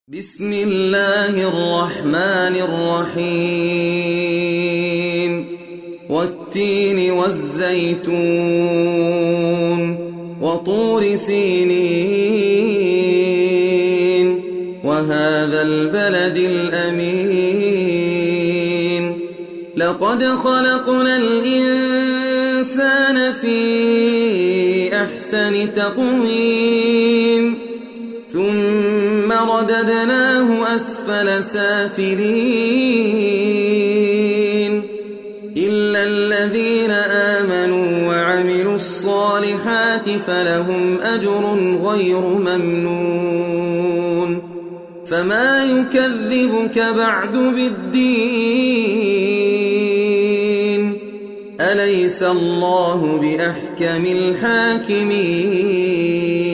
بسم الله الرحمن الرحيم والتين والزيتون وطور سينين وهذا البلد الأمين لقد خلقنا الإنسان في أحسن تقويم ثم رددناه أسفل سافلين إلا الذين آمنوا وعملوا الصالحات فلهم أجر غير ممنون فما يكذبك بعد بالدين أليس الله بأحكم الحاكمين